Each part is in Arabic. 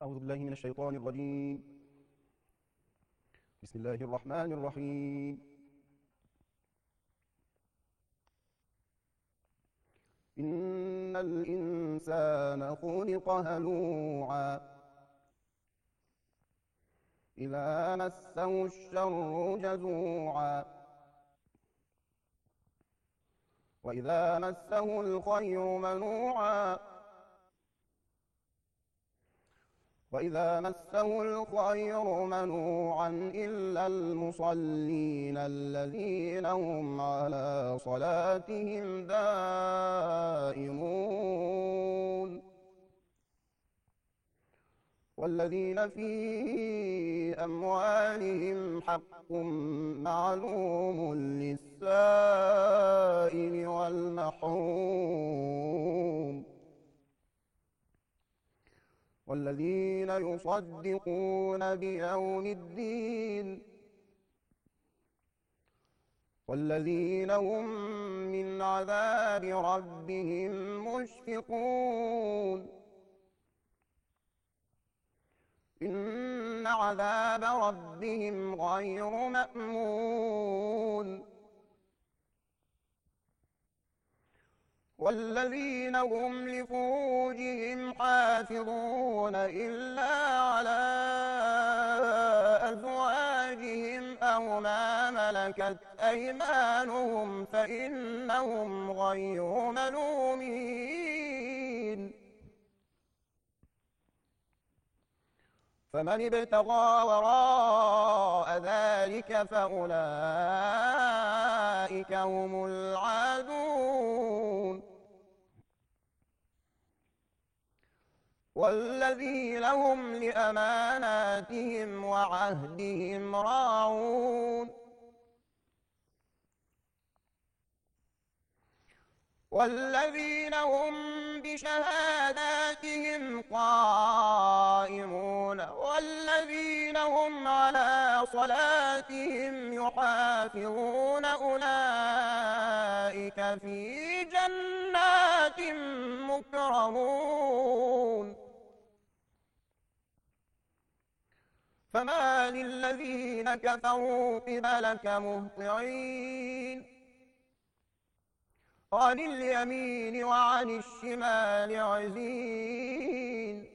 أعوذ بالله من الشيطان الرجيم. بسم الله الرحمن الرحيم. إن الإنسان خلق هلوعا إذا مسه الشر جزوعا وإذا مسه الخير منوعا إلا المصلين الذين هم على صلاتهم دائمون والذين في أموالهم حق معلوم للسائل والمحروم والذين يصدقون بيوم الدين والذين هم من عذاب ربهم مشفقون إن عذاب ربهم غير مأمون والذين هم لفروجهم حافظون إلا على أزواجهم أو ما ملكت أيمانهم فإنهم غير ملومين فمن ابتغى وراء ذلك فأولئك هم العادون والذين هم لأماناتهم وعهدهم راعون والذين هم بشهاداتهم قائمون والذين هم على صلاتهم يحافظون أولئك في جنات مكرمون فما للذين كفروا قبلك مهطعين عن اليمين وعن الشمال عزين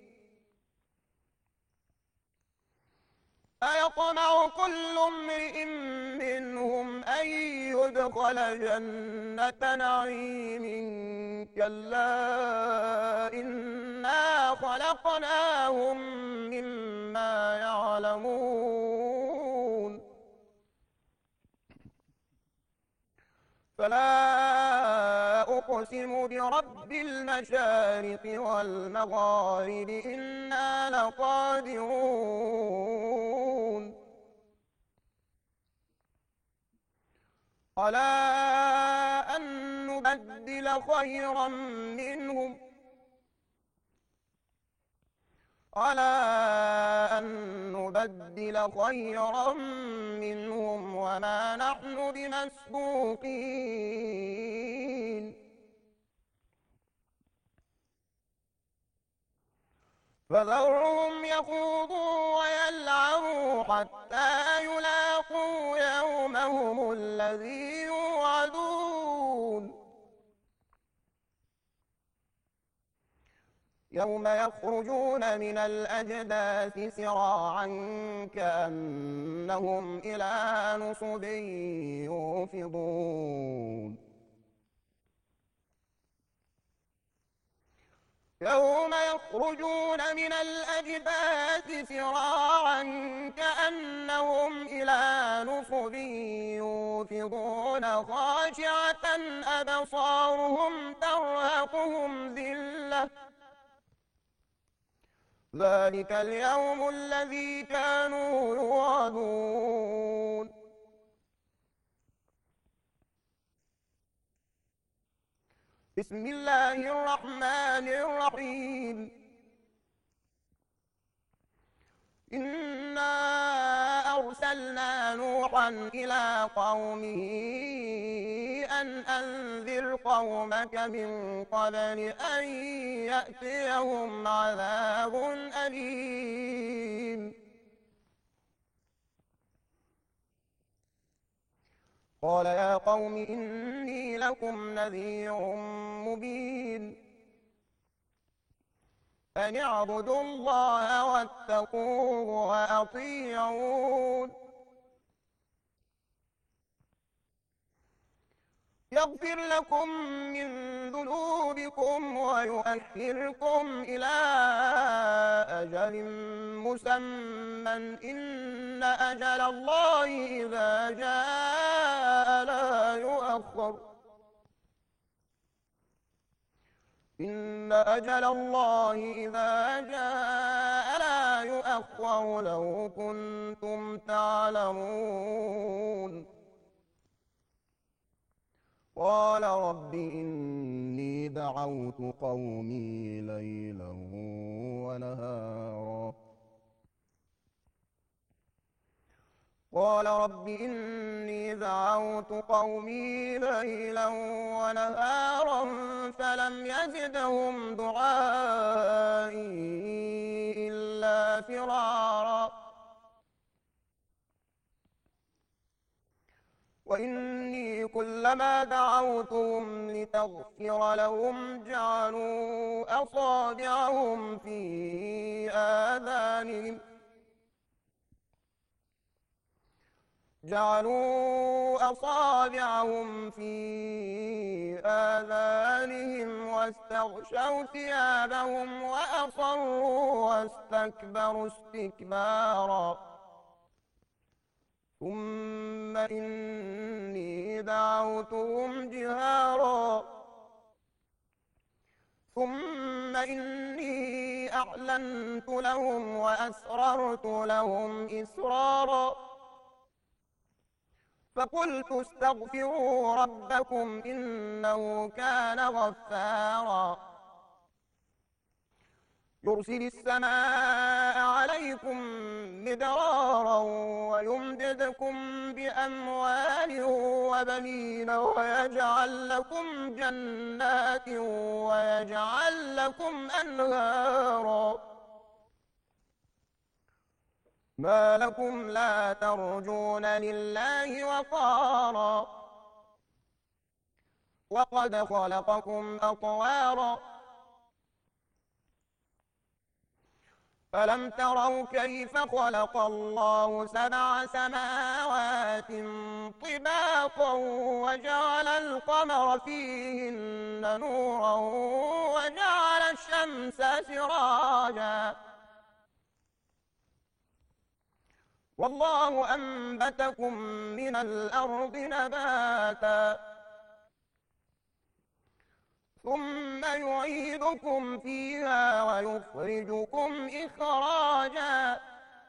أيطمع كل امرئ منهم أن يدخل جنة نعيم كلا إنا خلقناهم مما يعلمون فلا أقسم برب المشارق والمغارب إنا لقادرون على أن نبدل خيرا منهم وما نحن بمسبوقين فذرهم يخوضوا ويلعبوا حتى يلاقوا يومهم الذي يوعدون يوم يخرجون من الأجداث سراعا كأنهم إلى نصب يوفضون يوم يخرجون من الأجداث سراعا كأنهم إلى نصب يوفضون خاشعة أبصارهم ترهقهم ذلة ذلك اليوم الذي كانوا يوعدون بسم الله الرحمن الرحيم إنا أرسلنا نوحا إلى قومه أن وأنذر قومك من قبل أن يأتيهم عذاب أليم. قال يا قوم إني لكم نذير مبين أن اعبدوا الله واتقوه وأطيعون يغفر لكم من ذنوبكم ويؤخركم إلى أجل مسمى إن أجل الله إذا جاء لا يؤخر إن أجل الله إذا جاء لا يؤخر لو كنتم تعلمون. قال رب إني دعوت قومي ليلا ونهارا قال رب إني دعوت قومي ليلا ونهارا فلم يزدهم دعائي إلا فرارا وإني كلما دعوتهم لتغفر لهم جعلوا أصابعهم في آذانهم واستغشوا ثيابهم وأصروا واستكبروا استكبارا ثم إني دعوتهم جهارا ثم إني أعلنت لهم وأسررت لهم إسرارا فقلت استغفروا ربكم إنه كان غفارا يرسل السماء عليكم مدرارا ويمددكم بأموال وبنين ويجعل لكم جنات ويجعل لكم أنهارا ما لكم لا ترجون لله وقارا وقد خلقكم أطوارا ألم تروا كيف خلق الله سبع سماوات طباقا وجعل القمر فيهن نورا وجعل الشمس سراجا والله أنبتكم من الأرض نباتا ثم يعيدكم فيها ويخرجكم إخراجا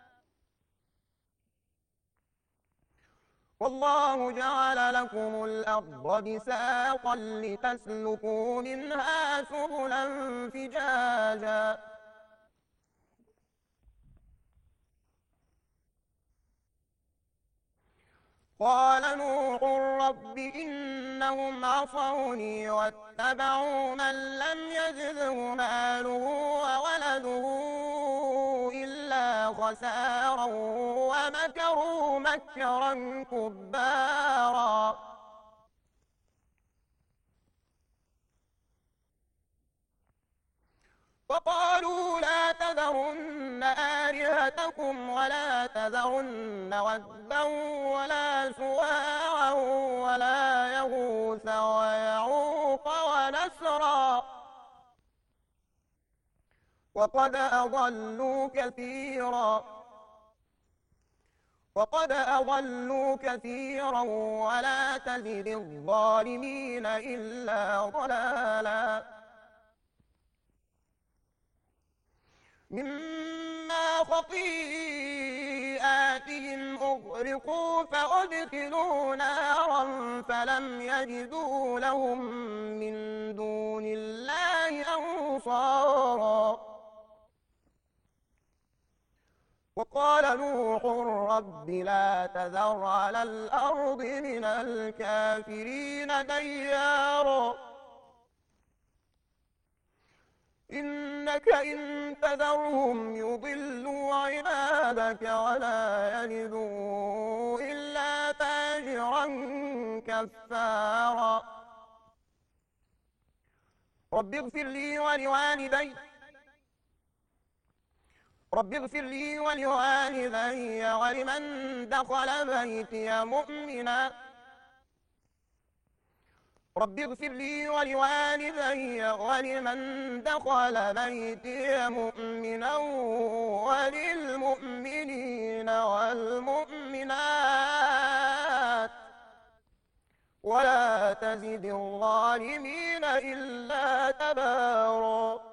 والله جعل لكم الأرض بساطا لتسلكوا منها سبلا فجاجا قال نوح رب إنهم عصوني واتبعوا من لم يزده ماله وولده إلا خسارا ومكروا مكرا كبارا وقالوا لا تذرن آلهتكم ولا تذرن ودا ولا سواعا ولا يغوث ويعوق ونسرا وقد أضلوا كثيرا ولا تزد الظالمين إلا ضلالا مما خطيئاتهم أغرقوا فأدخلوا نارا فلم يجدوا لهم من دون الله أنصارا وقال نوح رب لا تذر على الأرض من الكافرين ديارا إنك إن تذرهم يضلوا عبادك ولا يلدوا إلا فاجرا كفارا رب اغفر لي ولوالدي ولمن دخل بيتي مؤمنا رب اغفر لي ولوالدي ولمن دخل بيتي مؤمنا وللمؤمنين والمؤمنات ولا تزد الظالمين إلا تبارا